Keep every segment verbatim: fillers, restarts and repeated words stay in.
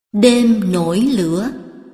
Đêm nổi lửa.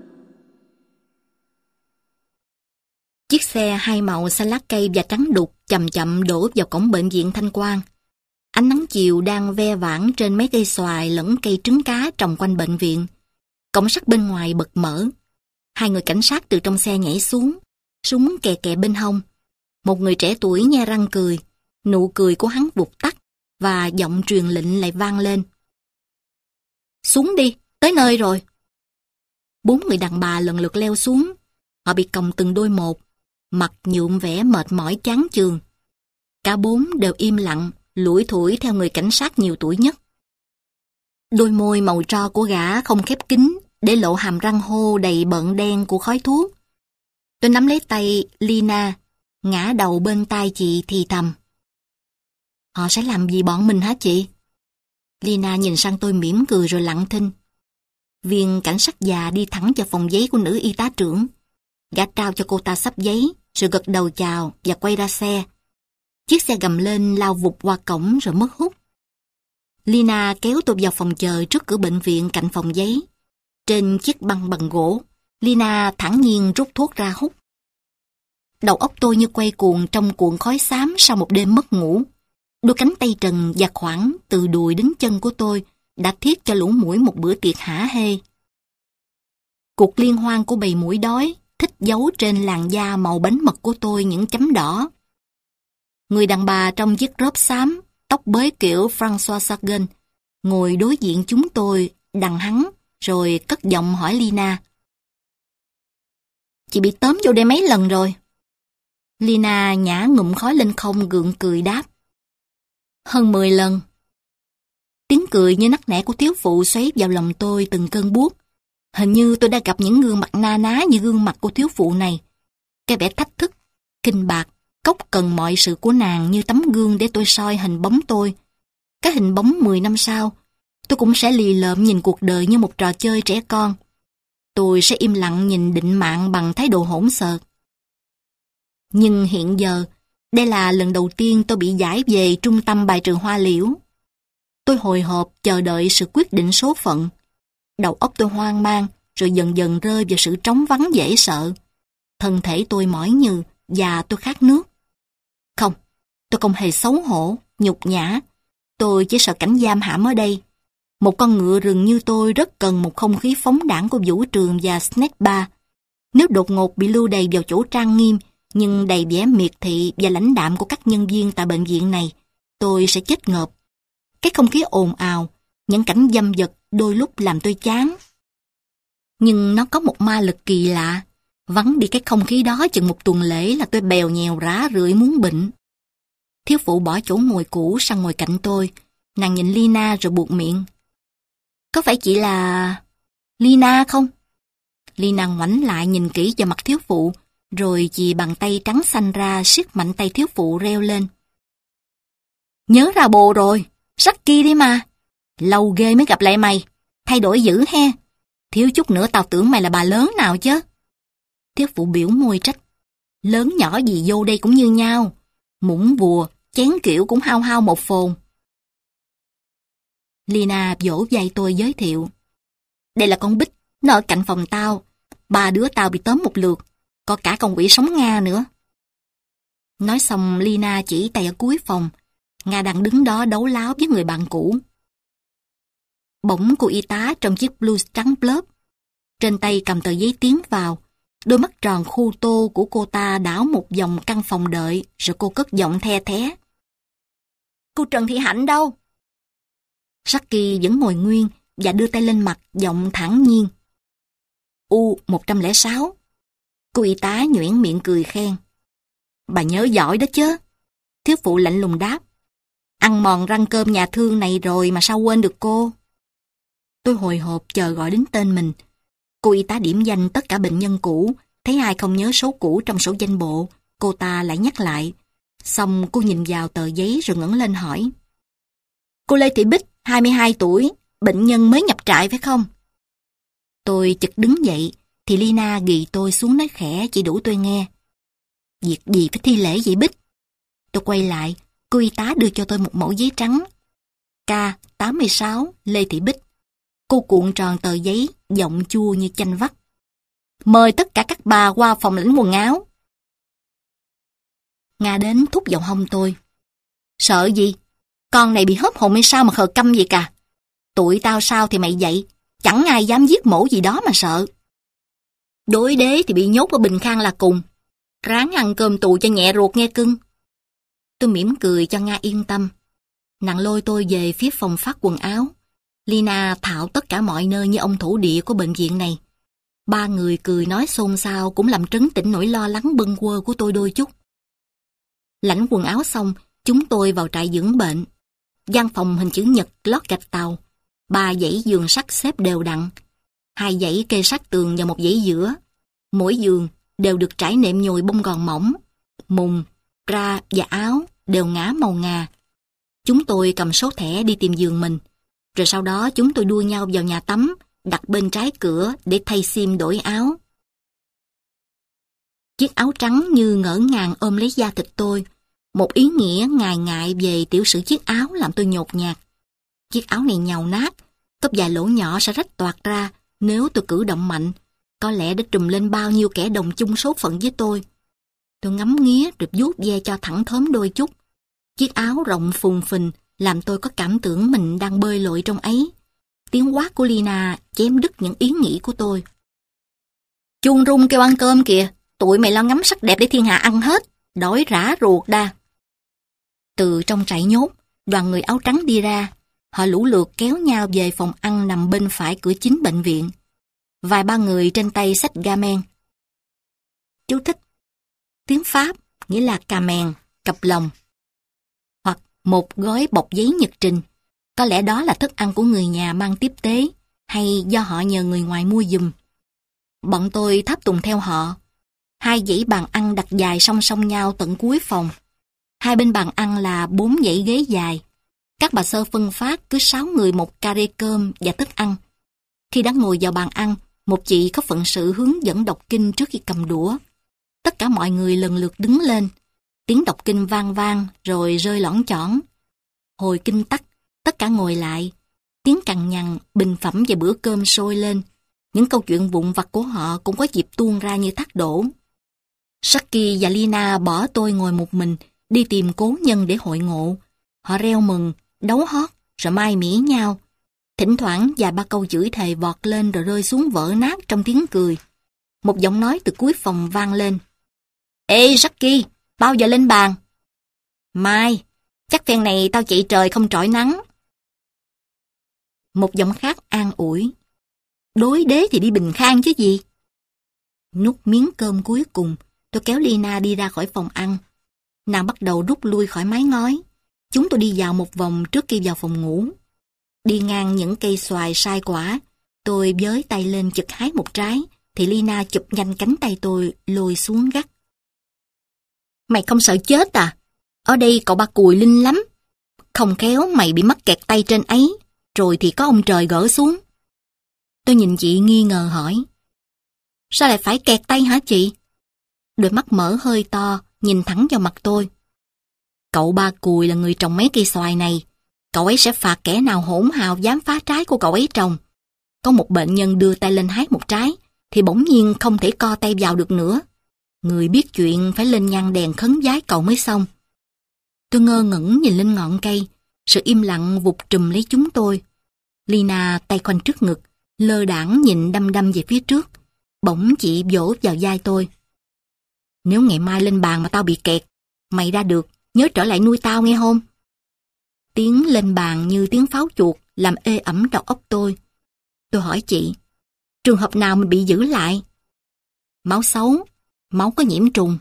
Chiếc xe hai màu xanh lá cây và trắng đục chậm chậm đổ vào cổng bệnh viện Thanh Quang. Ánh nắng chiều đang ve vãn trên mấy cây xoài lẫn cây trứng cá trồng quanh bệnh viện. Cổng sắt bên ngoài bật mở. Hai người cảnh sát từ trong xe nhảy xuống, súng kè kè bên hông. Một người trẻ tuổi nhe răng cười, nụ cười của hắn vụt tắt và giọng truyền lệnh lại vang lên. Xuống đi, tới nơi rồi. Bốn người đàn bà lần lượt leo xuống. Họ bị còng từng đôi một, mặt nhuộm vẻ mệt mỏi chán chường. Cả bốn đều im lặng, lủi thủi theo người cảnh sát nhiều tuổi nhất. Đôi môi màu tro của gã không khép kín, để lộ hàm răng hô đầy bợn đen của khói thuốc. Tôi nắm lấy tay Lina, ngã đầu bên tai chị thì thầm. Họ sẽ làm gì bọn mình hả chị? Lina nhìn sang tôi mỉm cười rồi lặng thinh. Viên cảnh sát già đi thẳng vào phòng giấy của nữ y tá trưởng. Gã trao cho cô ta xấp giấy, rồi gật đầu chào và quay ra xe. Chiếc xe gầm lên lao vụt qua cổng rồi mất hút. Lina kéo tôi vào phòng chờ trước cửa bệnh viện cạnh phòng giấy. Trên chiếc băng bằng gỗ, Lina thản nhiên rút thuốc ra hút. Đầu óc tôi như quay cuồng trong cuộn khói xám sau một đêm mất ngủ. Đôi cánh tay trần và khoảng từ đùi đến chân của tôi đã thiết cho lũ muỗi một bữa tiệc hả hê. Cuộc liên hoan của bầy muỗi đói thích giấu trên làn da màu bánh mật của tôi những chấm đỏ. Người đàn bà trong chiếc robe xám, tóc bới kiểu François Sagan, ngồi đối diện chúng tôi, đằng hắn, rồi cất giọng hỏi Lina. Chị bị tóm vô đây mấy lần rồi? Lina nhả ngụm khói lên không gượng cười đáp. Hơn mười lần. Tiếng cười như nắc nẻ của thiếu phụ xoáy vào lòng tôi từng cơn buốt. Hình như tôi đã gặp những gương mặt na ná như gương mặt của thiếu phụ này. Cái vẻ thách thức, kinh bạc, cốc cần mọi sự của nàng như tấm gương để tôi soi hình bóng tôi. Cái hình bóng mười năm sau, tôi cũng sẽ lì lợm nhìn cuộc đời như một trò chơi trẻ con. Tôi sẽ im lặng nhìn định mạng bằng thái độ hỗn xợt. Nhưng hiện giờ, đây là lần đầu tiên tôi bị giải về trung tâm bài trừ hoa liễu. Tôi hồi hộp chờ đợi sự quyết định số phận. Đầu óc tôi hoang mang, rồi dần dần rơi vào sự trống vắng dễ sợ. Thân thể tôi mỏi nhừ và tôi khát nước. Không, tôi không hề xấu hổ, nhục nhã. Tôi chỉ sợ cảnh giam hãm ở đây. Một con ngựa rừng như tôi rất cần một không khí phóng đãng của vũ trường và snack bar. Nếu đột ngột bị lưu đày vào chỗ trang nghiêm, nhưng đầy vẻ miệt thị và lãnh đạm của các nhân viên tại bệnh viện này, tôi sẽ chết ngợp. Cái không khí ồn ào, những cảnh dâm dật đôi lúc làm tôi chán. Nhưng nó có một ma lực kỳ lạ. Vắng đi cái không khí đó chừng một tuần lễ là tôi bèo nhèo rã rượi muốn bệnh. Thiếu phụ bỏ chỗ ngồi cũ sang ngồi cạnh tôi. Nàng nhìn Lina rồi buột miệng. Có phải chị là... Lina không? Lina ngoảnh lại nhìn kỹ vào mặt thiếu phụ, rồi chì bàn tay trắng xanh ra siết mạnh tay thiếu phụ reo lên. Nhớ ra bồ rồi, Jackie đi mà. Lâu ghê mới gặp lại mày, thay đổi dữ he. Thiếu chút nữa tao tưởng mày là bà lớn nào chứ. Thiếu phụ biểu môi trách. Lớn nhỏ gì vô đây cũng như nhau. Muỗng vùa, chén kiểu cũng hao hao một phồn. Lina vỗ vai tôi giới thiệu. Đây là con Bích, nó ở cạnh phòng tao. Ba đứa tao bị tóm một lượt, có cả con quỷ sống Nga nữa. Nói xong Lina chỉ tay ở cuối phòng. Nga đang đứng đó đấu láo với người bạn cũ. Bỗng cô y tá trong chiếc blue trắng blớp. Trên tay cầm tờ giấy tiến vào. Đôi mắt tròn khu tô của cô ta đảo một vòng căn phòng đợi, rồi cô cất giọng the thé. Cô Trần Thị Hạnh đâu? Jackie vẫn ngồi nguyên và đưa tay lên mặt, giọng thản nhiên. U một không không sáu. Cô y tá nhuyễn miệng cười khen. Bà nhớ giỏi đó chứ. Thiếu phụ lạnh lùng đáp. Ăn mòn răng cơm nhà thương này rồi mà sao quên được cô? Tôi hồi hộp chờ gọi đến tên mình. Cô y tá điểm danh tất cả bệnh nhân cũ. Thấy ai không nhớ số cũ trong sổ danh bộ, cô ta lại nhắc lại. Xong cô nhìn vào tờ giấy rồi ngẩng lên hỏi. Cô Lê Thị Bích, hai mươi hai tuổi, bệnh nhân mới nhập trại phải không? Tôi chợt đứng dậy, thì Lina ghì tôi xuống nói khẽ chỉ đủ tôi nghe. Việc gì phải thi lễ vậy Bích? Tôi quay lại, cô y tá đưa cho tôi một mẫu giấy trắng. K tám mươi sáu Lê Thị Bích. Cô cuộn tròn tờ giấy, giọng chua như chanh vắt. Mời tất cả các bà qua phòng lãnh quần áo. Nga đến thúc vào hông tôi. Sợ gì? Con này bị hớp hồn hay sao mà khờ câm vậy cả? Tụi tao sao thì mày vậy? Chẳng ai dám giết mổ gì đó mà sợ. Đối đế thì bị nhốt ở bình khang là cùng. Ráng ăn cơm tù cho nhẹ ruột nghe cưng. Tôi mỉm cười cho Nga yên tâm. Nàng lôi tôi về phía phòng phát quần áo. Lina thạo tất cả mọi nơi như ông thủ địa của bệnh viện này. Ba người cười nói xôn xao cũng làm trấn tĩnh nỗi lo lắng bâng quơ của tôi đôi chút. Lãnh quần áo xong, chúng tôi vào trại dưỡng bệnh. Gian phòng hình chữ nhật lót gạch tàu. Ba dãy giường sắt xếp đều đặn. Hai dãy kê sát tường và một dãy giữa. Mỗi giường đều được trải nệm nhồi bông gòn mỏng. Mùng, ra và áo đều ngả màu ngà. Chúng tôi cầm số thẻ đi tìm giường mình. Rồi sau đó chúng tôi đua nhau vào nhà tắm, đặt bên trái cửa để thay xiêm đổi áo. Chiếc áo trắng như ngỡ ngàng ôm lấy da thịt tôi. Một ý nghĩa ngại ngại về tiểu sử chiếc áo làm tôi nhột nhạt. Chiếc áo này nhàu nát, có vài lỗ nhỏ sẽ rách toạc ra nếu tôi cử động mạnh. Có lẽ đã trùm lên bao nhiêu kẻ đồng chung số phận với tôi. Tôi ngắm nghía rồi vuốt ve cho thẳng thớm đôi chút. Chiếc áo rộng phùng phình làm tôi có cảm tưởng mình đang bơi lội trong ấy. Tiếng quát của Lina chém đứt những ý nghĩ của tôi. Chuông rung kêu ăn cơm kìa, tụi mày lo ngắm sắc đẹp để thiên hạ ăn hết, đói rã ruột đa. Từ trong trại nhốt, đoàn người áo trắng đi ra. Họ lũ lượt kéo nhau về phòng ăn nằm bên phải cửa chính bệnh viện. Vài ba người trên tay xách gamen. Chú thích. Tiếng Pháp nghĩa là cà mèn, cặp lồng. Hoặc một gói bọc giấy nhật trình. Có lẽ đó là thức ăn của người nhà mang tiếp tế, hay do họ nhờ người ngoài mua giùm. Bọn tôi tháp tùng theo họ. Hai dãy bàn ăn đặt dài song song nhau tận cuối phòng. Hai bên bàn ăn là bốn dãy ghế dài. Các bà sơ phân phát cứ sáu người một carré cơm và thức ăn. Khi đã ngồi vào bàn ăn, một chị có phận sự hướng dẫn đọc kinh trước khi cầm đũa. Tất cả mọi người lần lượt đứng lên. Tiếng đọc kinh vang vang rồi rơi lõng chõng. Hồi kinh tắc, tất cả ngồi lại. Tiếng cằn nhằn, bình phẩm và bữa cơm sôi lên. Những câu chuyện vụn vặt của họ cũng có dịp tuôn ra như thác đổ. Saki và Lina bỏ tôi ngồi một mình, đi tìm cố nhân để hội ngộ. Họ reo mừng, đấu hót, rồi mai mỉa nhau. Thỉnh thoảng vài ba câu chửi thề vọt lên rồi rơi xuống vỡ nát trong tiếng cười. Một giọng nói từ cuối phòng vang lên. Ê Saki, bao giờ lên bàn? Mai, chắc phen này tao chạy trời không trọi nắng. Một giọng khác an ủi. Đối đế thì đi bình khang chứ gì. Nuốt miếng cơm cuối cùng, tôi kéo Lina đi ra khỏi phòng ăn. Nàng bắt đầu rút lui khỏi mái ngói. Chúng tôi đi dạo một vòng trước khi vào phòng ngủ. Đi ngang những cây xoài sai quả, tôi với tay lên chực hái một trái, thì Lina chụp nhanh cánh tay tôi lôi xuống gắt. Mày không sợ chết à? Ở đây cậu ba cùi linh lắm. Không khéo mày bị mắc kẹt tay trên ấy, rồi thì có ông trời gỡ xuống. Tôi nhìn chị nghi ngờ hỏi. Sao lại phải kẹt tay hả chị? Đôi mắt mở hơi to, nhìn thẳng vào mặt tôi. Cậu ba cùi là người trồng mấy cây xoài này. Cậu ấy sẽ phạt kẻ nào hỗn hào dám phá trái của cậu ấy trồng. Có một bệnh nhân đưa tay lên hái một trái, thì bỗng nhiên không thể co tay vào được nữa. Người biết chuyện phải lên nhang đèn khấn vái cậu mới xong. Tôi ngơ ngẩn nhìn lên ngọn cây, sự im lặng vụt trùm lấy chúng tôi. Lina tay khoanh trước ngực, lơ đãng nhìn đăm đăm về phía trước. Bỗng chị vỗ vào vai tôi. Nếu ngày mai lên bàn mà tao bị kẹt, mày ra được, nhớ trở lại nuôi tao nghe không? Tiếng lên bàn như tiếng pháo chuột làm ê ẩm đầu óc tôi. Tôi hỏi chị, trường hợp nào mình bị giữ lại? Máu xấu, máu có nhiễm trùng.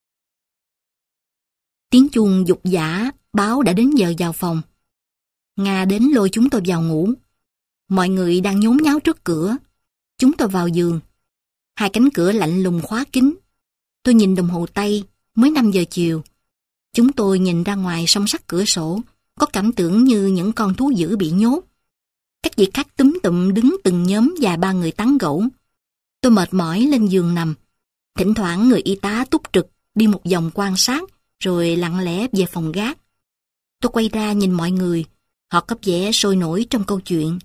Tiếng chuông dục dã báo đã đến giờ vào phòng. Nga đến lôi chúng tôi vào ngủ. Mọi người đang nhốn nháo trước cửa. Chúng tôi vào giường. Hai cánh cửa lạnh lùng khóa kín. Tôi nhìn đồng hồ tay, mới năm giờ chiều. Chúng tôi nhìn ra ngoài song sắt cửa sổ, có cảm tưởng như những con thú dữ bị nhốt. Các vị khách túm tụm đứng từng nhóm vài ba người tán gẫu. Tôi mệt mỏi lên giường nằm. Thỉnh thoảng người y tá túc trực đi một vòng quan sát, rồi lặng lẽ về phòng gác. Tôi quay ra nhìn mọi người, họ có vẻ sôi nổi trong câu chuyện.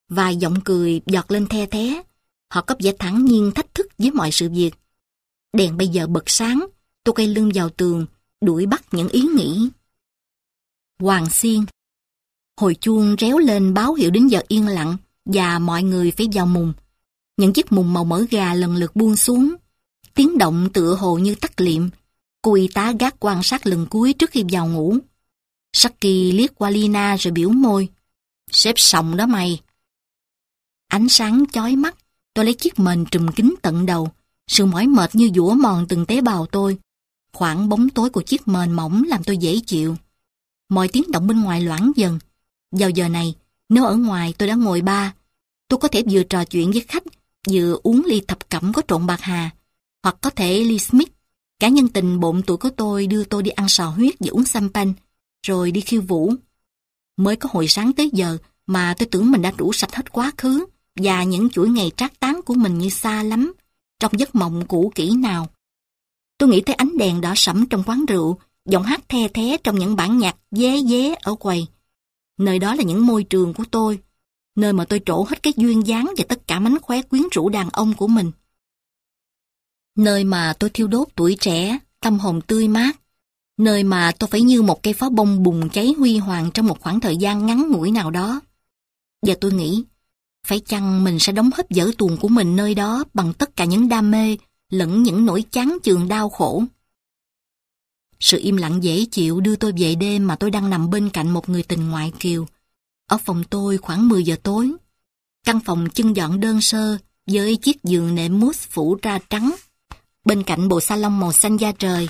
Vài giọng cười giọt lên the thé. Họ có vẻ thản nhiên thách thức với mọi sự việc. Đèn bây giờ bật sáng, tôi quay lưng vào tường, đuổi bắt những ý nghĩ. Hoàng xiên. Hồi chuông réo lên báo hiệu đến giờ yên lặng và mọi người phải vào mùng. Những chiếc mùng màu mỡ gà lần lượt buông xuống. Tiếng động tựa hồ như tắt liệm. Cô y tá gác quan sát lần cuối trước khi vào ngủ. Saki liếc qua Lina rồi biểu môi. Xếp sòng đó mày. Ánh sáng chói mắt, tôi lấy chiếc mền trùm kín tận đầu. Sự mỏi mệt như giũa mòn từng tế bào tôi. Khoảng bóng tối của chiếc mền mỏng làm tôi dễ chịu. Mọi tiếng động bên ngoài loãng dần. Vào giờ này, nếu ở ngoài tôi đã ngồi ba, tôi có thể vừa trò chuyện với khách, vừa uống ly thập cẩm có trộn bạc hà, hoặc có thể ly Smith. Cả nhân tình bộn tuổi của tôi đưa tôi đi ăn sò huyết và uống champagne, rồi đi khiêu vũ. Mới có hồi sáng tới giờ mà tôi tưởng mình đã rũ sạch hết quá khứ và những chuỗi ngày trác táng của mình như xa lắm, trong giấc mộng cũ kỹ nào. Tôi nghĩ tới ánh đèn đỏ sẫm trong quán rượu, giọng hát the thé trong những bản nhạc dế dế ở quầy. Nơi đó là những môi trường của tôi, nơi mà tôi trổ hết cái duyên dáng và tất cả mánh khóe quyến rũ đàn ông của mình. Nơi mà tôi thiêu đốt tuổi trẻ, tâm hồn tươi mát. Nơi mà tôi phải như một cây pháo bông bùng cháy huy hoàng trong một khoảng thời gian ngắn ngủi nào đó. Và tôi nghĩ, phải chăng mình sẽ đóng hết vở tuồng của mình nơi đó bằng tất cả những đam mê lẫn những nỗi chán chường đau khổ. Sự im lặng dễ chịu đưa tôi về đêm mà tôi đang nằm bên cạnh một người tình ngoại kiều. Ở phòng tôi khoảng mười giờ tối. Căn phòng chân dọn đơn sơ với chiếc giường nệm mousse phủ ra trắng. Bên cạnh bộ salon màu xanh da trời.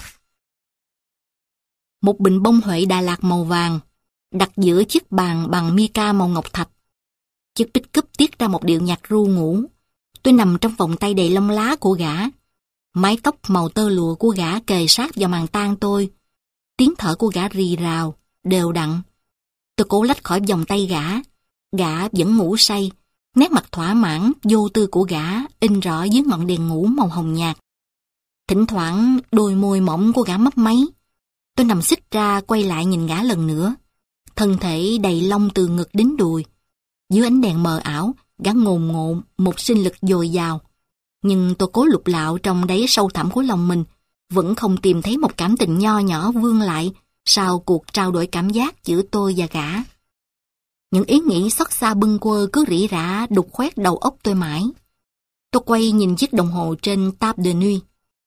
Một bình bông Huệ Đà Lạt màu vàng đặt giữa chiếc bàn bằng mica màu ngọc thạch. Chiếc pick-up tiết ra một điệu nhạc ru ngủ. Tôi nằm trong vòng tay đầy lông lá của gã. Mái tóc màu tơ lụa của gã kề sát vào màn tang tôi. Tiếng thở của gã rì rào, đều đặn. Tôi cố lách khỏi vòng tay gã. Gã vẫn ngủ say. Nét mặt thỏa mãn, vô tư của gã in rõ dưới ngọn đèn ngủ màu hồng nhạt. Thỉnh thoảng đôi môi mỏng của gã mấp máy. Tôi nằm xích ra quay lại nhìn gã lần nữa. Thân thể đầy lông từ ngực đến đùi. Dưới ánh đèn mờ ảo, gã ngồn ngộn một sinh lực dồi dào. Nhưng tôi cố lục lạo trong đáy sâu thẳm của lòng mình, vẫn không tìm thấy một cảm tình nho nhỏ vươn lại sau cuộc trao đổi cảm giác giữa tôi và gã. Những ý nghĩ xót xa bâng quơ cứ rỉ rả đục khoét đầu óc tôi mãi. Tôi quay nhìn chiếc đồng hồ trên table de nuit.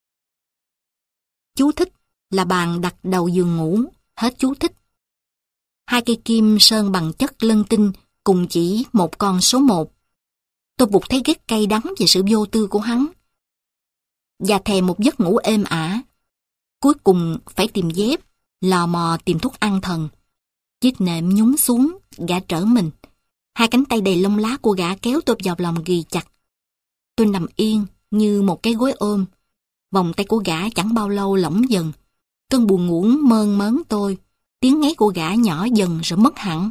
Chú thích là bàn đặt đầu giường ngủ, hết chú thích. Hai cây kim sơn bằng chất lân tinh cùng chỉ một con số một. Tôi vụt thấy ghét cay đắng về sự vô tư của hắn. Và thèm một giấc ngủ êm ả. Cuối cùng phải tìm dép, lò mò tìm thuốc an thần. Chiếc nệm nhún xuống, gã trở mình. Hai cánh tay đầy lông lá của gã kéo tôi vào lòng ghì chặt. Tôi nằm yên như một cái gối ôm. Vòng tay của gã chẳng bao lâu lỏng dần. Cơn buồn ngủ mơn mớn tôi. Tiếng ngáy của gã nhỏ dần rồi mất hẳn.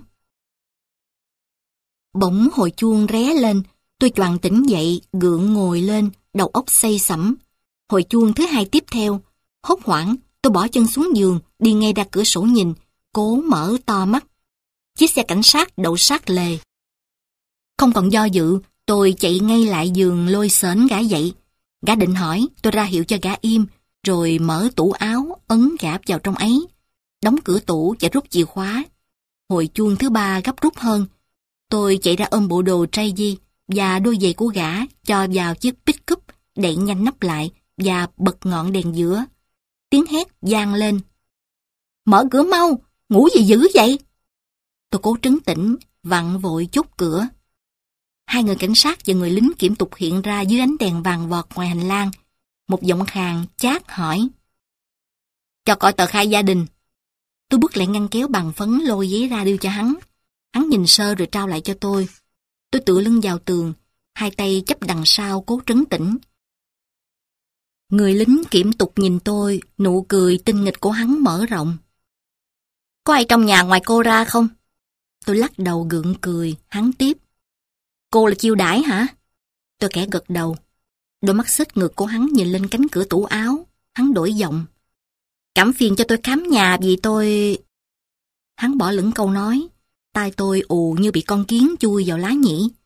Bỗng hồi chuông ré lên. Tôi choàng tỉnh dậy, gượng ngồi lên, đầu óc say sẩm. Hồi chuông thứ hai tiếp theo. Hốt hoảng, tôi bỏ chân xuống giường, đi ngay ra cửa sổ nhìn, cố mở to mắt. Chiếc xe cảnh sát đậu sát lề. Không còn do dự, tôi chạy ngay lại giường lôi xến gã dậy. Gã định hỏi, tôi ra hiệu cho gã im, rồi mở tủ áo, ấn gã vào trong ấy. Đóng cửa tủ và rút chìa khóa. Hồi chuông thứ ba gấp rút hơn. Tôi chạy ra ôm bộ đồ Tracy và đôi giày của gã cho vào chiếc pick-up, đậy nhanh nắp lại và bật ngọn đèn giữa. Tiếng hét vang lên. Mở cửa mau, ngủ gì dữ vậy? Tôi cố trấn tĩnh, vặn vội chốt cửa. Hai người cảnh sát và người lính kiểm tục hiện ra dưới ánh đèn vàng vọt ngoài hành lang. Một giọng khàn chát hỏi. Cho coi tờ khai gia đình. Tôi bước lại ngăn kéo bằng phấn lôi giấy ra đưa cho hắn. Hắn nhìn sơ rồi trao lại cho tôi. Tôi tựa lưng vào tường, hai tay chấp đằng sau cố trấn tĩnh. Người lính kiểm tục nhìn tôi, nụ cười tinh nghịch của hắn mở rộng. Có ai trong nhà ngoài cô ra không? Tôi lắc đầu gượng cười, hắn tiếp. Cô là chiêu đãi hả? Tôi khẽ gật đầu. Đôi mắt xích ngược của hắn nhìn lên cánh cửa tủ áo. Hắn đổi giọng. Cảm phiền cho tôi khám nhà vì tôi... Hắn bỏ lửng câu nói. Tai tôi ù như bị con kiến chui vào lá nhĩ.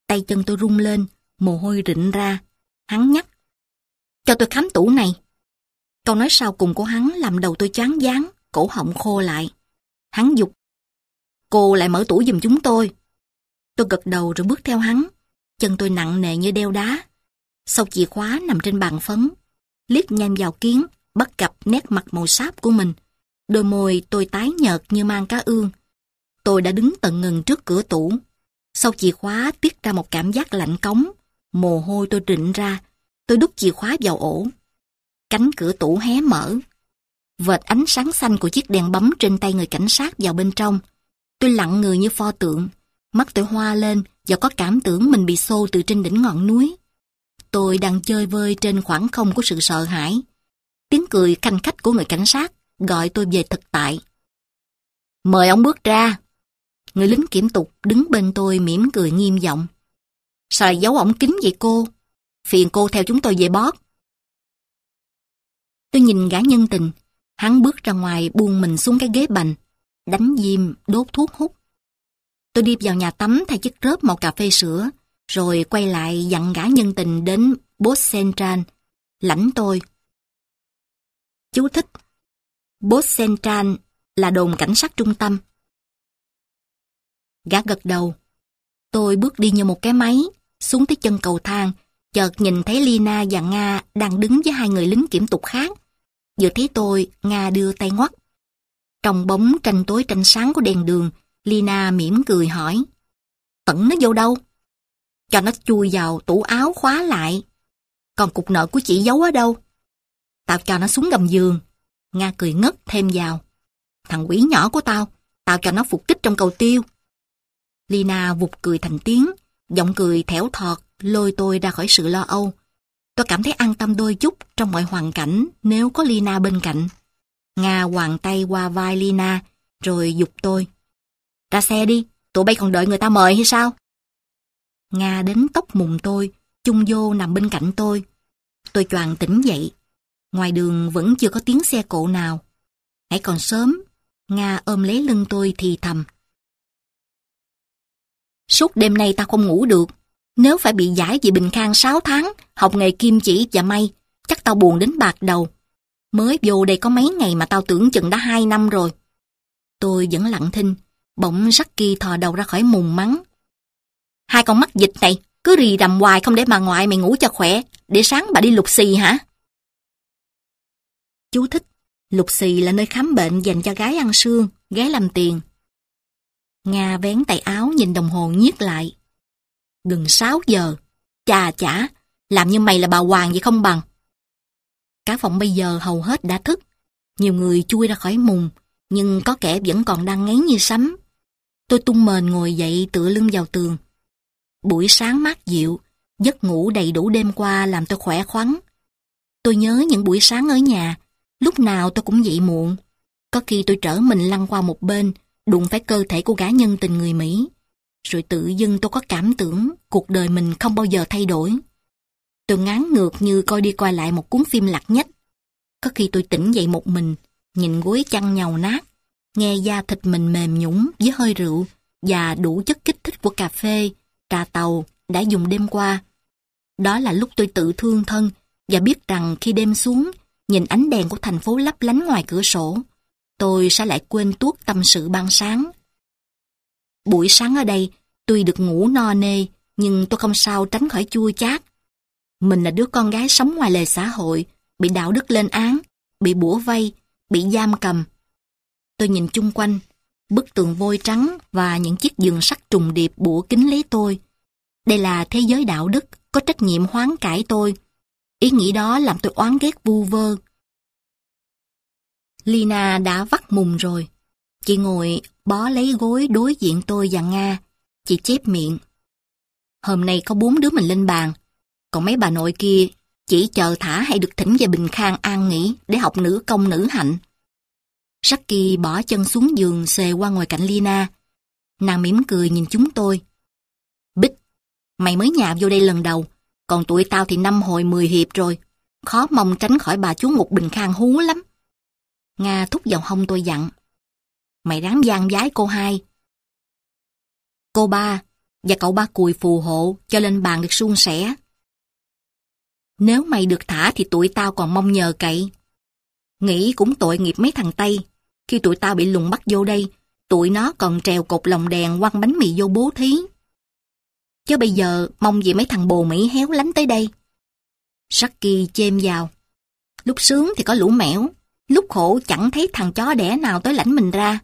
Tay chân tôi run lên, mồ hôi rịn ra. Hắn nhắc: cho tôi khám tủ này. Câu nói sau cùng của hắn làm đầu tôi choáng váng, cổ họng khô lại. Hắn giục: cô lại mở tủ giùm chúng tôi. Tôi gật đầu rồi bước theo hắn. Chân tôi nặng nề như đeo đá. Sau chìa khóa nằm trên bàn phấn, liếc nhanh vào kiến, bắt gặp nét mặt màu sáp của mình. Đôi môi tôi tái nhợt như mang cá ương. Tôi đã đứng tận ngần trước cửa tủ. Sau chìa khóa tiết ra một cảm giác lạnh cống. Mồ hôi tôi rịn ra. Tôi đút chìa khóa vào ổ. Cánh cửa tủ hé mở. Vệt ánh sáng xanh của chiếc đèn bấm trên tay người cảnh sát vào bên trong. Tôi lặng người như pho tượng. Mắt tôi hoa lên và có cảm tưởng mình bị xô từ trên đỉnh ngọn núi. Tôi đang chơi vơi trên khoảng không của sự sợ hãi. Tiếng cười khanh khách của người cảnh sát gọi tôi về thực tại. Mời ông bước ra. Người lính kiểm tục đứng bên tôi mỉm cười nghiêm giọng. Sao lại giấu ổng kín vậy cô? Phiền cô theo chúng tôi về bót. Tôi nhìn gã nhân tình. Hắn bước ra ngoài buông mình xuống cái ghế bành, đánh diêm, đốt thuốc hút. Tôi đi vào nhà tắm thay chiếc rớp màu cà phê sữa, rồi quay lại dặn gã nhân tình đến Post Central, lãnh tôi. Chú thích: Post Central là đồn cảnh sát trung tâm. Gã gật đầu. Tôi bước đi như một cái máy, xuống tới chân cầu thang, chợt nhìn thấy Lina và Nga đang đứng với hai người lính kiểm tục khác. Vừa thấy tôi, Nga đưa tay ngoắt. Trong bóng tranh tối tranh sáng của đèn đường, Lina mỉm cười hỏi: Tẩn nó vô đâu? Cho nó chui vào tủ áo khóa lại. Còn cục nợ của chị giấu ở đâu? Tao cho nó xuống gầm giường. Nga cười ngất thêm vào: Thằng quỷ nhỏ của tao, tao cho nó phục kích trong cầu tiêu. Lina vụt cười thành tiếng, giọng cười thẻo thọt lôi tôi ra khỏi sự lo âu. Tôi cảm thấy an tâm đôi chút trong mọi hoàn cảnh nếu có Lina bên cạnh. Nga quàng tay qua vai Lina, rồi giục tôi: Ra xe đi, tụi bay còn đợi người ta mời hay sao? Nga đến tóc mùng tôi, chung vô nằm bên cạnh tôi. Tôi choàng tỉnh dậy. Ngoài đường vẫn chưa có tiếng xe cộ nào. Hãy còn sớm. Nga ôm lấy lưng tôi thì thầm: Suốt đêm nay tao không ngủ được. Nếu phải bị giải vì Bình Khang sáu tháng, học nghề kim chỉ và may, chắc tao buồn đến bạc đầu. Mới vô đây có mấy ngày mà tao tưởng chừng đã hai năm rồi. Tôi vẫn lặng thinh, bỗng Jackie thò đầu ra khỏi mùng mắng: Hai con mắt dịch này, cứ rì rầm hoài không để bà ngoại mày ngủ cho khỏe, để sáng bà đi lục xì hả? Chú thích: Lục xì là nơi khám bệnh dành cho gái ăn xương, gái làm tiền. Nga vén tay áo nhìn đồng hồ nhiếc lại. Gần sáu giờ. Chà chả, làm như mày là bà Hoàng vậy không bằng. Cả phòng bây giờ hầu hết đã thức. Nhiều người chui ra khỏi mùng, nhưng có kẻ vẫn còn đang ngáy như sấm. Tôi tung mền ngồi dậy tựa lưng vào tường. Buổi sáng mát dịu, giấc ngủ đầy đủ đêm qua làm tôi khỏe khoắn. Tôi nhớ những buổi sáng ở nhà, lúc nào tôi cũng dậy muộn. Có khi tôi trở mình lăn qua một bên, đụng phải cơ thể của gã nhân tình người Mỹ. Rồi tự dưng tôi có cảm tưởng cuộc đời mình không bao giờ thay đổi. Tôi ngán ngược như coi đi coi lại một cuốn phim lặt nhách. Có khi tôi tỉnh dậy một mình, nhìn gối chăn nhàu nát, nghe da thịt mình mềm nhũn với hơi rượu và đủ chất kích thích của cà phê, trà tàu đã dùng đêm qua. Đó là lúc tôi tự thương thân và biết rằng khi đêm xuống, nhìn ánh đèn của thành phố lấp lánh ngoài cửa sổ, tôi sẽ lại quên tuốt tâm sự ban sáng. Buổi sáng ở đây, tuy được ngủ no nê, nhưng tôi không sao tránh khỏi chua chát. Mình là đứa con gái sống ngoài lề xã hội, bị đạo đức lên án, bị bủa vây, bị giam cầm. Tôi nhìn chung quanh, bức tường vôi trắng và những chiếc giường sắt trùng điệp bủa kín lấy tôi. Đây là thế giới đạo đức, có trách nhiệm hoán cải tôi. Ý nghĩ đó làm tôi oán ghét vu vơ. Lina đã vắt mùng rồi. Chị ngồi bó lấy gối đối diện tôi và Nga. Chị chép miệng: Hôm nay có bốn đứa mình lên bàn. Còn mấy bà nội kia chỉ chờ thả hay được thỉnh về Bình Khang an nghỉ để học nữ công nữ hạnh. Jackie bỏ chân xuống giường xề qua ngồi cạnh Lina. Nàng mỉm cười nhìn chúng tôi. Bích, mày mới nhào vô đây lần đầu, còn tụi tao thì năm hồi mười hiệp rồi. Khó mong tránh khỏi bà chú ngục Bình Khang hú lắm. Nga thúc vào hông tôi dặn: Mày ráng gian vái cô hai. Cô ba, và cậu ba Cùi phù hộ cho lên bàn được suôn sẻ. Nếu mày được thả thì tụi tao còn mong nhờ cậy. Nghĩ cũng tội nghiệp mấy thằng Tây. Khi tụi tao bị lùng bắt vô đây, tụi nó còn trèo cột lồng đèn quăng bánh mì vô bố thí. Chứ bây giờ mong gì mấy thằng bồ Mỹ héo lánh tới đây. Jackie chêm vào. Lúc sướng thì có lũ mẻo, lúc khổ chẳng thấy thằng chó đẻ nào tới lãnh mình ra.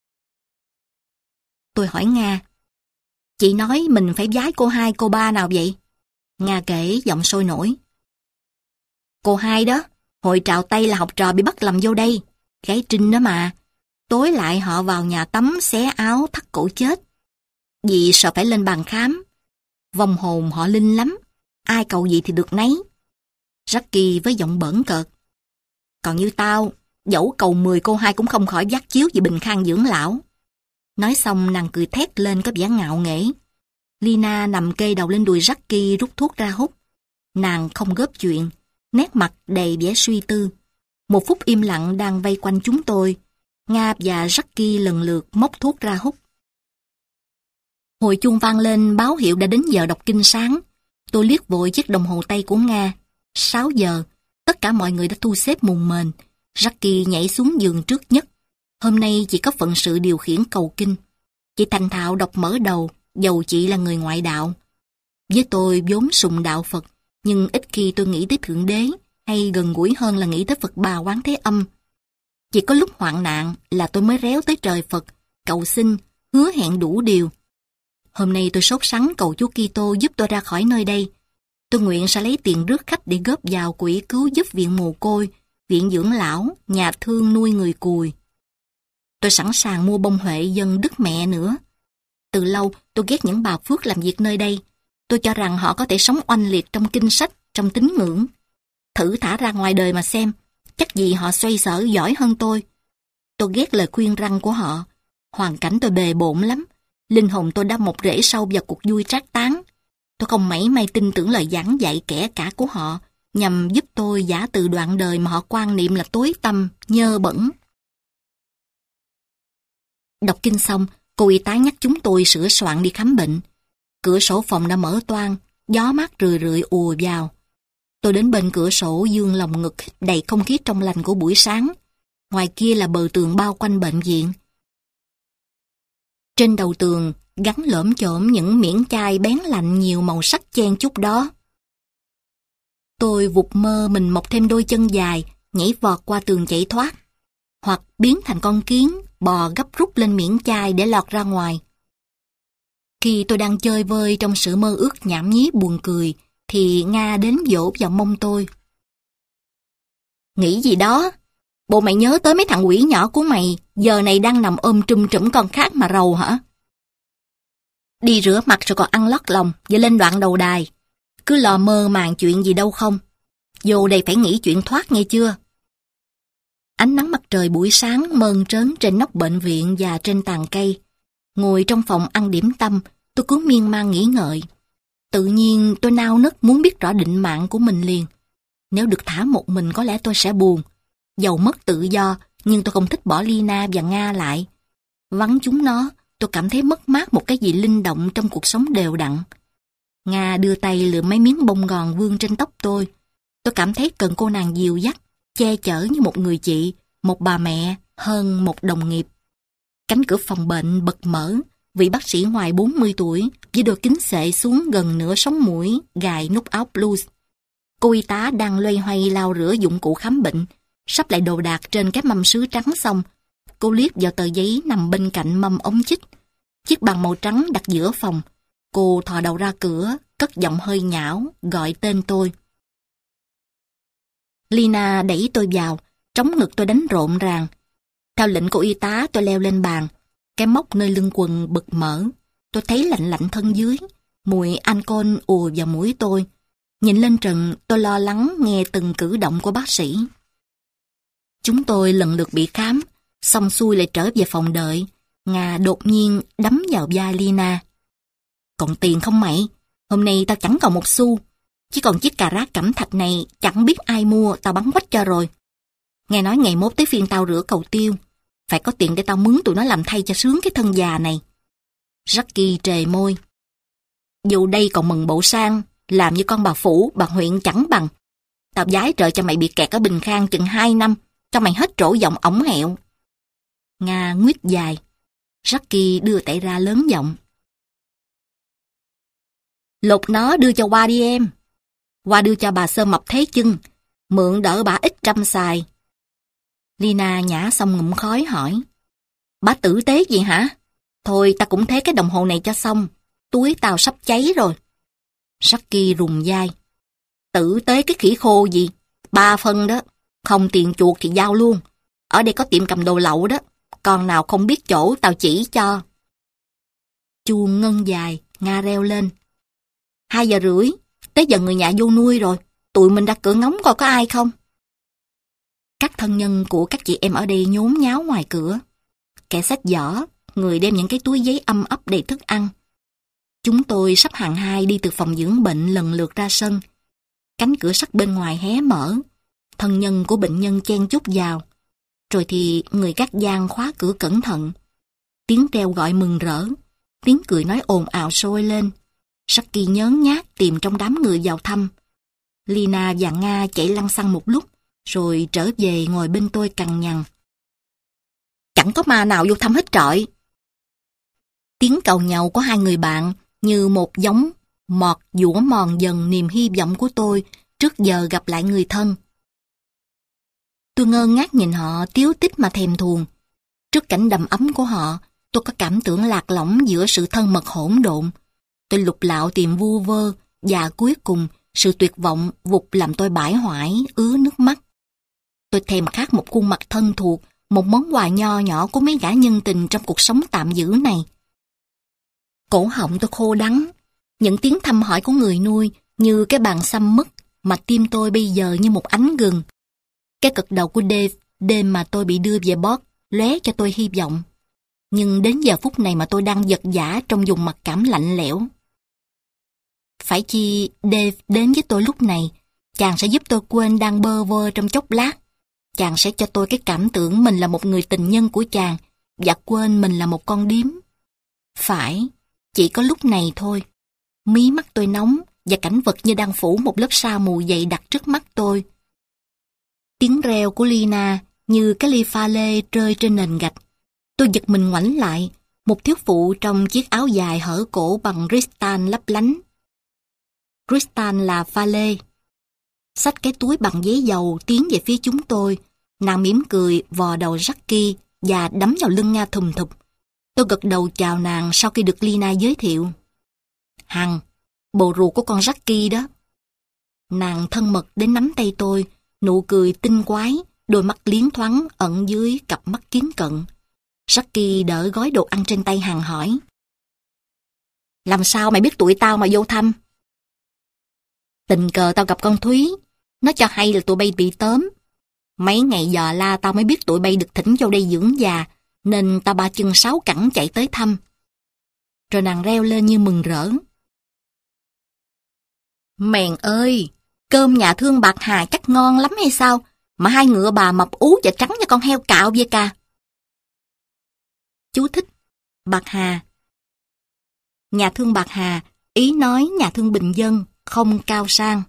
Tôi hỏi Nga, chị nói mình phải vái cô hai cô ba nào vậy? Nga kể giọng sôi nổi. Cô hai đó, hồi trào Tây là học trò bị bắt làm vô đây. Gái Trinh đó mà. Tối lại họ vào nhà tắm xé áo thắt cổ chết. Vì sợ phải lên bàn khám. Vong hồn họ linh lắm. Ai cầu gì thì được nấy. Jackie với giọng bỡn cợt. Còn như tao, dẫu cầu mười cô hai cũng không khỏi vác chiếu vì bình khang dưỡng lão. Nói xong nàng cười thét lên có vẻ ngạo nghễ. Lina nằm kê đầu lên đùi Jackie rút thuốc ra hút. Nàng không góp chuyện, nét mặt đầy vẻ suy tư. Một phút im lặng đang vây quanh chúng tôi. Nga và Jackie lần lượt móc thuốc ra hút. Hồi chuông vang lên báo hiệu đã đến giờ đọc kinh sáng. Tôi liếc vội chiếc đồng hồ tay của Nga. Sáu giờ, tất cả mọi người đã thu xếp mùng mền. Jackie nhảy xuống giường trước nhất. Hôm nay chị có phận sự điều khiển cầu kinh. Chị thành thạo đọc mở đầu, dầu chị là người ngoại đạo. Với tôi vốn sùng đạo Phật, nhưng ít khi tôi nghĩ tới Thượng Đế, hay gần gũi hơn là nghĩ tới Phật Bà Quán Thế Âm. Chỉ có lúc hoạn nạn là tôi mới réo tới trời Phật, cầu xin, hứa hẹn đủ điều. Hôm nay tôi sốt sắng cầu Chúa Kitô giúp tôi ra khỏi nơi đây. Tôi nguyện sẽ lấy tiền rước khách để góp vào quỹ cứu giúp viện mồ côi, viện dưỡng lão, nhà thương nuôi người cùi. Tôi sẵn sàng mua bông huệ dân Đức Mẹ nữa. Từ lâu tôi ghét những bà phước làm việc nơi đây. Tôi cho rằng họ có thể sống oanh liệt trong kinh sách, trong tín ngưỡng. Thử thả ra ngoài đời mà xem, chắc gì họ xoay sở giỏi hơn tôi. Tôi ghét lời khuyên răn của họ. Hoàn cảnh tôi bề bộn lắm. Linh hồn tôi đã mọc rễ sâu vào cuộc vui trác tán. Tôi không mảy may tin tưởng lời giảng dạy kẻ cả của họ, nhằm giúp tôi giả từ đoạn đời mà họ quan niệm là tối tăm, nhơ bẩn. Đọc kinh xong, cô y tá nhắc chúng tôi sửa soạn đi khám bệnh. Cửa sổ phòng đã mở toang, gió mát rười rượi ùa vào. Tôi đến bên cửa sổ dương lòng ngực đầy không khí trong lành của buổi sáng. Ngoài kia là bờ tường bao quanh bệnh viện. Trên đầu tường gắn lởm chởm những miễn chai bén lạnh nhiều màu sắc chen chúc đó. Tôi vụt mơ mình mọc thêm đôi chân dài, nhảy vọt qua tường chạy thoát, hoặc biến thành con kiến, bò gấp rút lên miễn chai để lọt ra ngoài. Khi tôi đang chơi vơi trong sự mơ ước nhảm nhí buồn cười, thì Nga đến vỗ vào mông tôi. Nghĩ gì đó? Bộ mày nhớ tới mấy thằng quỷ nhỏ của mày, giờ này đang nằm ôm trùm trũm con khác mà rầu hả? Đi rửa mặt rồi còn ăn lót lòng, và lên đoạn đầu đài. Cứ lo mơ màng chuyện gì đâu không. Vô đây phải nghĩ chuyện thoát nghe chưa? Ánh nắng mặt trời buổi sáng mơn trớn trên nóc bệnh viện và trên tàn cây. Ngồi trong phòng ăn điểm tâm, tôi cứ miên man nghĩ ngợi. Tự nhiên tôi nao nức muốn biết rõ định mạng của mình liền. Nếu được thả một mình có lẽ tôi sẽ buồn. Dầu mất tự do, nhưng tôi không thích bỏ Lina và Nga lại. Vắng chúng nó, tôi cảm thấy mất mát một cái gì linh động trong cuộc sống đều đặn. Nga đưa tay lượm mấy miếng bông gòn vương trên tóc tôi. Tôi cảm thấy cần cô nàng dìu dắt, che chở như một người chị, một bà mẹ, hơn một đồng nghiệp. Cánh cửa phòng bệnh bật mở, vị bác sĩ ngoài bốn mươi tuổi, với đôi kính xệ xuống gần nửa sống mũi, gài nút áo blues. Cô y tá đang loay hoay lau rửa dụng cụ khám bệnh, sắp lại đồ đạc trên cái mâm sứ trắng xong. Cô liếc vào tờ giấy nằm bên cạnh mâm ống chích. Chiếc bàn màu trắng đặt giữa phòng. Cô thò đầu ra cửa, cất giọng hơi nhão, gọi tên tôi. Lina đẩy tôi vào, trống ngực tôi đánh rộn ràng. Theo lệnh của y tá tôi leo lên bàn. Cái móc nơi lưng quần bật mở. Tôi thấy lạnh lạnh thân dưới, mùi alcohol ùa vào mũi tôi. Nhìn lên trần, tôi lo lắng nghe từng cử động của bác sĩ. Chúng tôi lần lượt bị khám, xong xuôi lại trở về phòng đợi. Nga đột nhiên đấm vào vai Lina. Còn tiền không mày? Hôm nay tao chẳng còn một xu. Chỉ còn chiếc cà rát cẩm thạch này chẳng biết ai mua, tao bắn quách cho rồi. Nghe nói ngày mốt tới phiên tao rửa cầu tiêu. Phải có tiền để tao mướn tụi nó làm thay cho sướng cái thân già này. Jackie trề môi. Dù đây còn mừng bộ sang, làm như con bà phủ, bà huyện chẳng bằng. Tao vái trời cho mày bị kẹt ở Bình Khang chừng hai năm, cho mày hết trổ giọng ổng hẹo. Nga nguyết dài. Jackie đưa tay ra lớn giọng. Lục nó đưa cho Hoa đi em. Hoa đưa cho bà Sơ Mập thế chân, mượn đỡ bà ít trăm xài. Lina nhả xong ngụm khói hỏi. Bà tử tế gì hả? Thôi ta cũng thế cái đồng hồ này cho xong, túi tao sắp cháy rồi. Jackie rùng vai. Tử tế cái khỉ khô gì? Ba phân đó, không tiền chuột thì giao luôn. Ở đây có tiệm cầm đồ lậu đó, con nào không biết chỗ tao chỉ cho. Chuông ngân dài, Nga reo lên. Hai giờ rưỡi, tới giờ người nhà vô nuôi rồi, tụi mình ra cửa ngóng coi có ai không. Các thân nhân của các chị em ở đây nhốn nháo ngoài cửa. Kẻ xách giỏ, người đem những cái túi giấy âm ấp đầy thức ăn. Chúng tôi sắp hàng hai đi từ phòng dưỡng bệnh lần lượt ra sân. Cánh cửa sắt bên ngoài hé mở, thân nhân của bệnh nhân chen chúc vào. Rồi thì người gác giang khóa cửa cẩn thận. Tiếng reo gọi mừng rỡ, tiếng cười nói ồn ào sôi lên. Jackie nhớn nhác tìm trong đám người vào thăm. Lina và Nga chạy lăng xăng một lúc, rồi trở về ngồi bên tôi cằn nhằn. Chẳng có ma nào vô thăm hết trọi. Tiếng cầu nhau của hai người bạn như một giống mọt dũa mòn dần niềm hy vọng của tôi trước giờ gặp lại người thân. Tôi ngơ ngác nhìn họ tíu tít mà thèm thuồng. Trước cảnh đầm ấm của họ, tôi có cảm tưởng lạc lõng giữa sự thân mật hỗn độn. Tôi lục lạo tìm vu vơ, và cuối cùng sự tuyệt vọng vụt làm tôi bãi hoại, ứa nước mắt. Tôi thèm khát một khuôn mặt thân thuộc, một món quà nho nhỏ của mấy gã nhân tình trong cuộc sống tạm giữ này. Cổ họng tôi khô đắng, những tiếng thăm hỏi của người nuôi như cái bàn xăm mất, mà tim tôi bây giờ như một ánh gừng. Cái cực đầu của Dave, đêm mà tôi bị đưa về Bob, lóe cho tôi hy vọng. Nhưng đến giờ phút này mà tôi đang giật giã trong vùng mặc cảm lạnh lẽo. Phải chi Dave đến với tôi lúc này, chàng sẽ giúp tôi quên đang bơ vơ trong chốc lát. Chàng sẽ cho tôi cái cảm tưởng mình là một người tình nhân của chàng, và quên mình là một con điếm. Phải, chỉ có lúc này thôi. Mí mắt tôi nóng, và cảnh vật như đang phủ một lớp sa mù dày đặc trước mắt tôi. Tiếng reo của Lina như cái ly pha lê rơi trên nền gạch. Tôi giật mình ngoảnh lại, một thiếu phụ trong chiếc áo dài hở cổ bằng kristal lấp lánh. Kristal là pha lê. Xách cái túi bằng giấy dầu tiến về phía chúng tôi, nàng mỉm cười vò đầu Jackie và đấm vào lưng Nga thùm thụp. Tôi gật đầu chào nàng sau khi được Lina giới thiệu. Hằng, bồ ruột của con Jackie đó. Nàng thân mật đến nắm tay tôi, nụ cười tinh quái, đôi mắt liến thoáng ẩn dưới cặp mắt kiến cận. Jackie đỡ gói đồ ăn trên tay Hằng hỏi. Làm sao mày biết tụi tao mà vô thăm? Tình cờ tao gặp con Thúy, nó cho hay là tụi bay bị tóm. Mấy ngày giờ la tao mới biết tụi bay được thỉnh vô đây dưỡng già, nên tao ba chân sáu cẳng chạy tới thăm. Rồi nàng reo lên như mừng rỡ. Mèn ơi, cơm nhà thương Bạc Hà chắc ngon lắm hay sao, mà hai ngựa bà mập ú và trắng như con heo cạo vậy ca. Chú thích: Bạc Hà. Nhà thương Bạc Hà, ý nói nhà thương bình dân, không cao sang.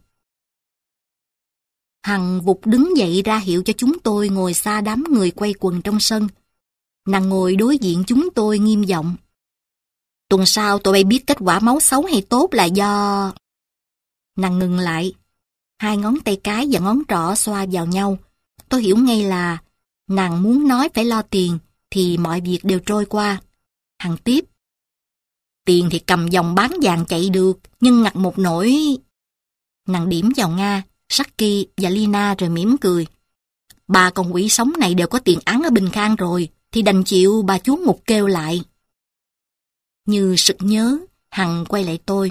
Hằng vụt đứng dậy ra hiệu cho chúng tôi ngồi xa đám người quay quần trong sân. Nàng ngồi đối diện chúng tôi nghiêm giọng. Tuần sau tụi bay biết kết quả máu xấu hay tốt là do... Nàng ngừng lại. Hai ngón tay cái và ngón trỏ xoa vào nhau. Tôi hiểu ngay là nàng muốn nói phải lo tiền thì mọi việc đều trôi qua. Hằng tiếp. Tiền thì cầm vòng bán vàng chạy được, nhưng ngặt một nỗi... Nàng điểm vào Nga, Jackie và Lina rồi mỉm cười. Bà con quỷ sống này đều có tiền án ở Bình Khang rồi, thì đành chịu bà chúa ngục kêu lại. Như sực nhớ, Hằng quay lại tôi.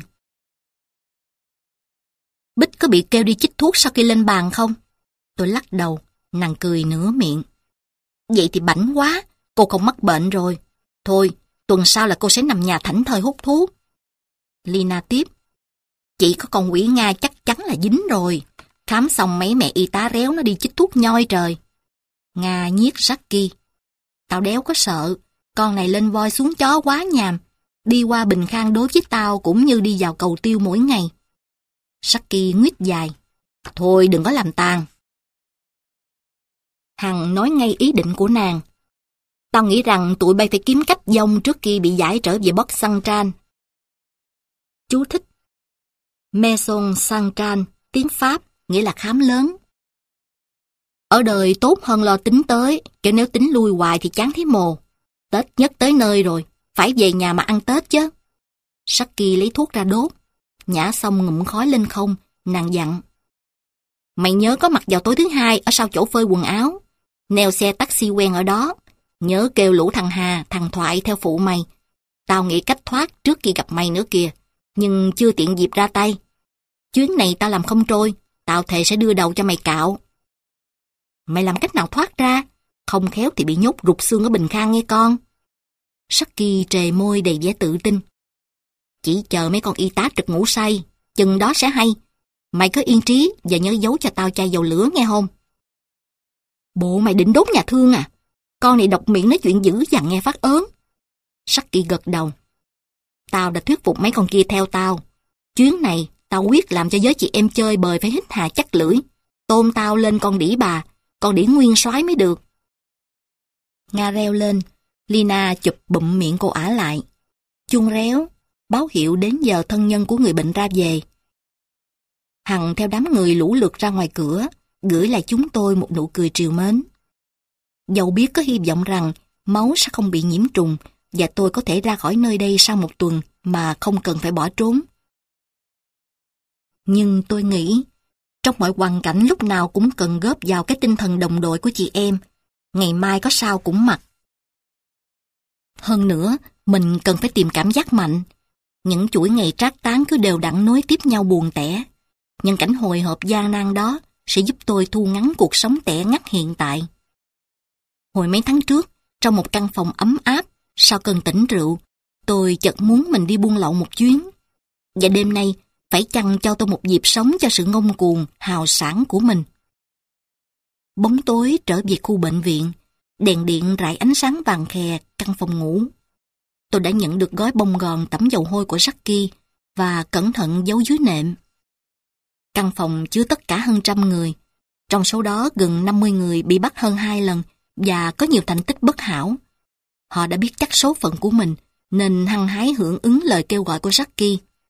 Bích có bị kêu đi chích thuốc sau khi lên bàn không? Tôi lắc đầu, nàng cười nửa miệng. Vậy thì bảnh quá, cô không mắc bệnh rồi. Thôi, tuần sau là cô sẽ nằm nhà thảnh thơi hút thuốc. Lina tiếp. Chỉ có con quỷ Nga chắc chắn là dính rồi. Khám xong mấy mẹ y tá réo nó đi chích thuốc nhoi trời. Nga nhiếc Jackie. Tao đéo có sợ, con này lên voi xuống chó quá nhàm. Đi qua Bình Khang đối với tao cũng như đi vào cầu tiêu mỗi ngày. Saki nguyết dài. Thôi đừng có làm tàn. Hằng nói ngay ý định của nàng. Tao nghĩ rằng tụi bay phải kiếm cách dông trước khi bị giải trở về Port Saint-Jean. Chú thích. Maison Saint-Jean, tiếng Pháp, nghĩa là khám lớn. Ở đời tốt hơn lo tính tới, chứ nếu tính lui hoài thì chán thấy mồ. Tết nhất tới nơi rồi, phải về nhà mà ăn Tết chứ. Saki lấy thuốc ra đốt, nhả xong ngụm khói lên không, nàng dặn. Mày nhớ có mặt vào tối thứ hai ở sau chỗ phơi quần áo. Neo xe taxi quen ở đó. Nhớ kêu lũ thằng Hà, thằng Thoại theo phụ mày. Tao nghĩ cách thoát trước khi gặp mày nữa kìa, nhưng chưa tiện dịp ra tay. Chuyến này tao làm không trôi, tao thề sẽ đưa đầu cho mày cạo. Mày làm cách nào thoát ra? Không khéo thì bị nhốt rụt xương ở Bình Khang nghe con. Saki trề môi đầy vẻ tự tin. Chỉ chờ mấy con y tá trực ngủ say, chừng đó sẽ hay. Mày cứ yên trí và nhớ giấu cho tao chai dầu lửa nghe không? Bộ mày định đốt nhà thương à? Con này độc miệng nói chuyện dữ dằn nghe phát ớn. Saki gật đầu. Tao đã thuyết phục mấy con kia theo tao. Chuyến này tao quyết làm cho giới chị em chơi bời phải hít hà chắc lưỡi. Tôn tao lên con đĩ bà, con đĩ nguyên soái mới được. Nga reo lên, Lina chụp bụm miệng cô ả lại. Chuông réo, báo hiệu đến giờ thân nhân của người bệnh ra về. Hằng theo đám người lũ lượt ra ngoài cửa, gửi lại chúng tôi một nụ cười trìu mến. Dẫu biết có hy vọng rằng máu sẽ không bị nhiễm trùng và tôi có thể ra khỏi nơi đây sau một tuần mà không cần phải bỏ trốn. Nhưng tôi nghĩ, trong mọi hoàn cảnh lúc nào cũng cần góp vào cái tinh thần đồng đội của chị em. Ngày mai có sao cũng mặc. Hơn nữa, mình cần phải tìm cảm giác mạnh. Những chuỗi ngày trác tán cứ đều đặn nối tiếp nhau buồn tẻ. Những cảnh hồi hộp gian nan đó sẽ giúp tôi thu ngắn cuộc sống tẻ ngắt hiện tại. Hồi mấy tháng trước, trong một căn phòng ấm áp, sau cơn tỉnh rượu, tôi chợt muốn mình đi buôn lậu một chuyến. Và đêm nay, phải chăng cho tôi một dịp sống cho sự ngông cuồng, hào sảng của mình. Bóng tối trở về khu bệnh viện, đèn điện rải ánh sáng vàng khè căn phòng ngủ. Tôi đã nhận được gói bông gòn tẩm dầu hôi của Saki và cẩn thận giấu dưới nệm. Căn phòng chứa tất cả hơn trăm người, trong số đó gần năm mươi người bị bắt hơn hai lần và có nhiều thành tích bất hảo. Họ đã biết chắc số phận của mình nên hăng hái hưởng ứng lời kêu gọi của Saki.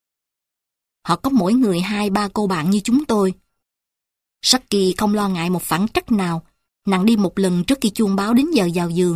Họ có mỗi người hai ba cô bạn như chúng tôi. Saki không lo ngại một phản trắc nào, nàng đi một lần trước khi chuông báo đến giờ vào giường.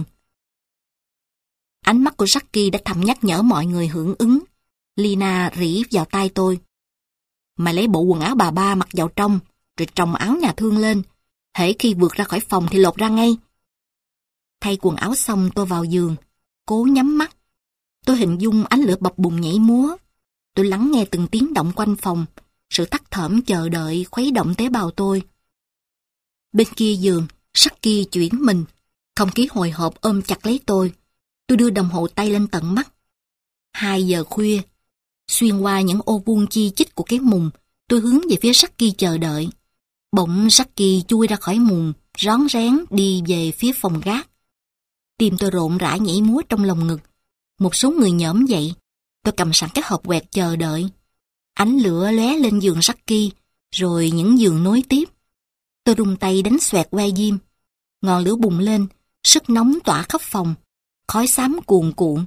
Ánh mắt của Saki đã thầm nhắc nhở mọi người hưởng ứng. Lina rỉ vào tai tôi. Mày lấy bộ quần áo bà ba mặc vào trong, rồi trồng áo nhà thương lên. Hễ khi vượt ra khỏi phòng thì lột ra ngay. Thay quần áo xong tôi vào giường, cố nhắm mắt. Tôi hình dung ánh lửa bập bùng nhảy múa. Tôi lắng nghe từng tiếng động quanh phòng, sự tắt thởm chờ đợi khuấy động tế bào tôi. Bên kia giường, Saki chuyển mình, không khí hồi hộp ôm chặt lấy tôi. Tôi đưa đồng hồ tay lên tận mắt. Hai giờ khuya, xuyên qua những ô vuông chi chít của cái mùng, tôi hướng về phía Saki chờ đợi. Bỗng Saki chui ra khỏi mùng, rón rén đi về phía phòng gác. Tim tôi rộn rã nhảy múa trong lòng ngực. Một số người nhổm dậy. Tôi cầm sẵn cái hộp quẹt chờ đợi. Ánh lửa lóe lên giường Saki, rồi những giường nối tiếp. Tôi rung tay đánh xoẹt que diêm. Ngọn lửa bùng lên, sức nóng tỏa khắp phòng. Khói xám cuồn cuộn.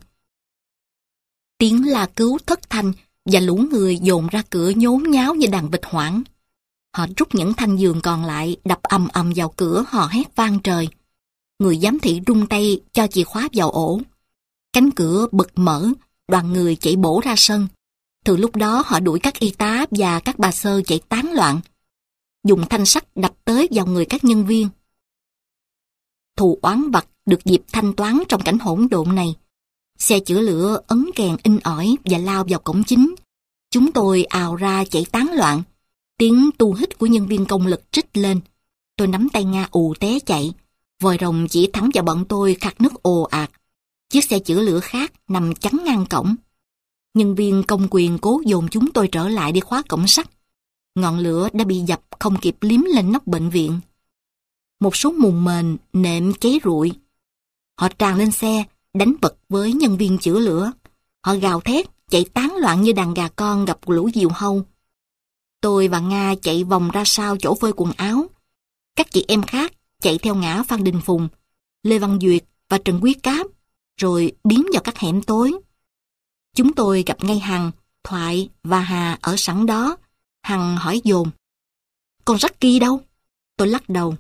Tiếng la cứu thất thanh và lũ người dồn ra cửa nhốn nháo như đàn vịt hoảng. Họ rút những thanh giường còn lại đập ầm ầm vào cửa, họ hét vang trời. Người giám thị rung tay cho chìa khóa vào ổ. Cánh cửa bật mở, đoàn người chạy bổ ra sân. Từ lúc đó họ đuổi các y tá và các bà sơ chạy tán loạn, dùng thanh sắt đập tới vào người các nhân viên. Thù oán vật được dịp thanh toán trong cảnh hỗn độn này. Xe chữa lửa ấn kèn in ỏi và lao vào cổng chính. Chúng tôi ào ra chạy tán loạn. Tiếng tu hít của nhân viên công lực trích lên. Tôi nắm tay Nga ù té chạy. Vòi rồng chỉ thẳng vào bọn tôi khạc nước ồ ạt. Chiếc xe chữa lửa khác nằm chắn ngang cổng. Nhân viên công quyền cố dồn chúng tôi trở lại để khóa cổng sắt. Ngọn lửa đã bị dập không kịp liếm lên nóc bệnh viện. Một số mùng mền, nệm cháy rụi. Họ tràn lên xe, đánh vật với nhân viên chữa lửa. Họ gào thét, chạy tán loạn như đàn gà con gặp lũ diều hâu. Tôi và Nga chạy vòng ra sau chỗ phơi quần áo. Các chị em khác chạy theo ngã Phan Đình Phùng, Lê Văn Duyệt và Trần Quý Cáp, rồi biến vào các hẻm tối. Chúng tôi gặp ngay Hằng, Thoại và Hà ở sẵn đó. Hằng hỏi dồn: "Con Jacky đâu?" Tôi lắc đầu.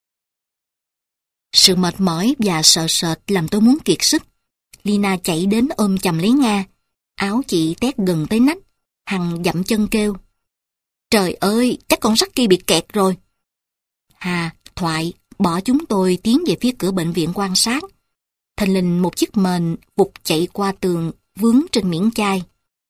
Sự mệt mỏi và sợ sệt làm tôi muốn kiệt sức. Lina chạy đến ôm chầm lấy Nga. Áo chị tét gần tới nách. Hằng dậm chân kêu: "Trời ơi, chắc con Jacky bị kẹt rồi." Hà, Thoại bỏ chúng tôi tiến về phía cửa bệnh viện quan sát. Thình lình một chiếc mền vụt chạy qua tường, vướng trên miếng chai.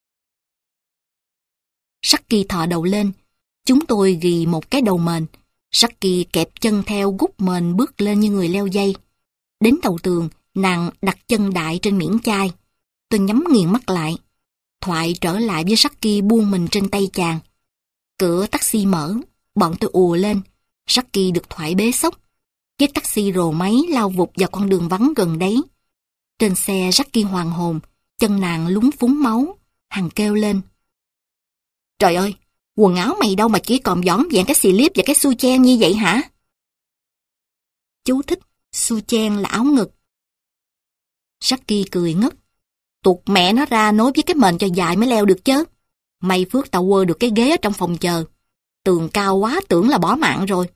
Jacky thò đầu lên. Chúng tôi ghì một cái đầu mền. Jacky kẹp chân theo gút mền bước lên như người leo dây. Đến đầu tường, nàng đặt chân đại trên miếng chai. Tôi nhắm nghiền mắt lại. Thoại trở lại với Jacky buông mình trên tay chàng. Cửa taxi mở, bọn tôi ùa lên. Jacky được Thoại bế xốc. Chiếc taxi rồ máy lao vụt vào con đường vắng gần đấy. Trên xe Jacky hoàn hồn, chân nàng lúng phúng máu. Hằng kêu lên: "Trời ơi, quần áo mày đâu mà chỉ còn vỏn vẹn cái xì liếp và cái su chen như vậy hả?" Chú thích: su chen là áo ngực. Jacky cười ngất: "Tuột mẹ nó ra nối với cái mền cho dài mới leo được chứ. May phước tao quơ được cái ghế ở trong phòng chờ. Tường cao quá tưởng là bỏ mạng rồi."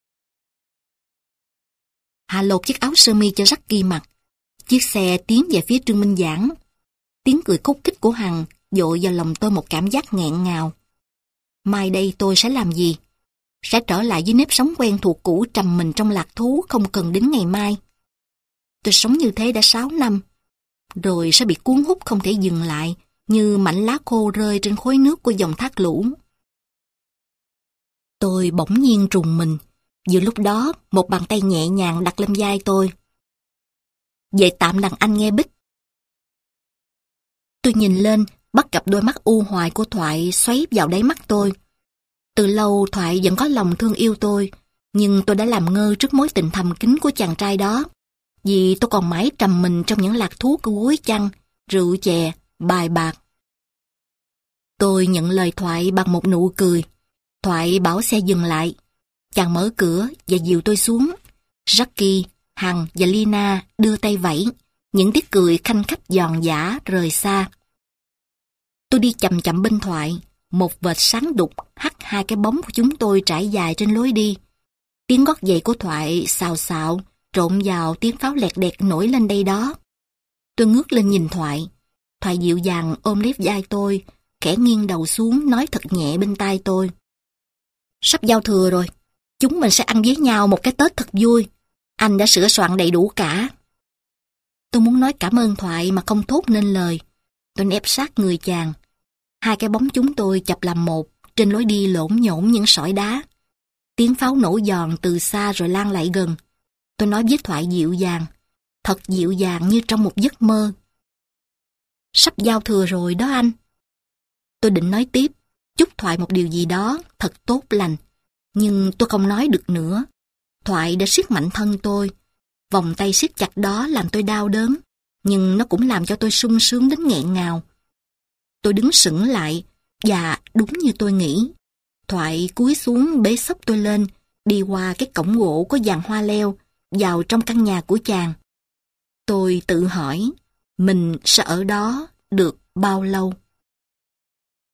Hà lột chiếc áo sơ mi cho Jacky mặc. Chiếc xe tiến về phía Trương Minh Giảng. Tiếng cười khúc khích của Hằng dội vào lòng tôi một cảm giác nghẹn ngào. Mai đây tôi sẽ làm gì? Sẽ trở lại với nếp sống quen thuộc cũ trầm mình trong lạc thú không cần đến ngày mai. Tôi sống như thế đã sáu năm. Rồi sẽ bị cuốn hút không thể dừng lại, như mảnh lá khô rơi trên khối nước của dòng thác lũ. Tôi bỗng nhiên rùng mình. Giữa lúc đó, một bàn tay nhẹ nhàng đặt lên vai tôi. "Về tạm đàn anh nghe Bích." Tôi nhìn lên, bắt gặp đôi mắt u hoài của Thoại xoáy vào đáy mắt tôi. Từ lâu Thoại vẫn có lòng thương yêu tôi, nhưng tôi đã làm ngơ trước mối tình thầm kín của chàng trai đó, vì tôi còn mãi trầm mình trong những lạc thú của gối chăn, rượu chè, bài bạc. Tôi nhận lời Thoại bằng một nụ cười. Thoại bảo xe dừng lại. Chàng mở cửa và dìu tôi xuống. Jacky, Hằng và Lina đưa tay vẫy, những tiếng cười khanh khách giòn giã rời xa. Tôi đi chậm chậm bên Thoại, một vệt sáng đục hắt hai cái bóng của chúng tôi trải dài trên lối đi. Tiếng gót giày của Thoại xào xạo, trộn vào tiếng pháo lẹt đẹt nổi lên đây đó. Tôi ngước lên nhìn Thoại. Thoại dịu dàng ôm lấy vai tôi, khẽ nghiêng đầu xuống nói thật nhẹ bên tai tôi: "Sắp giao thừa rồi, chúng mình sẽ ăn với nhau một cái Tết thật vui. Anh đã sửa soạn đầy đủ cả." Tôi muốn nói cảm ơn Thoại mà không thốt nên lời. Tôi ép sát người chàng. Hai cái bóng chúng tôi chập làm một, trên lối đi lổn nhổn những sỏi đá. Tiếng pháo nổ giòn từ xa rồi lan lại gần. Tôi nói với Thoại dịu dàng, thật dịu dàng như trong một giấc mơ: "Sắp giao thừa rồi đó anh." Tôi định nói tiếp, chúc Thoại một điều gì đó thật tốt lành, nhưng tôi không nói được nữa. Thoại đã siết mạnh thân tôi. Vòng tay siết chặt đó làm tôi đau đớn, nhưng nó cũng làm cho tôi sung sướng đến nghẹn ngào. Tôi đứng sững lại, và đúng như tôi nghĩ. Thoại cúi xuống bế xốc tôi lên, đi qua cái cổng gỗ có dàn hoa leo, vào trong căn nhà của chàng. Tôi tự hỏi, mình sẽ ở đó được bao lâu?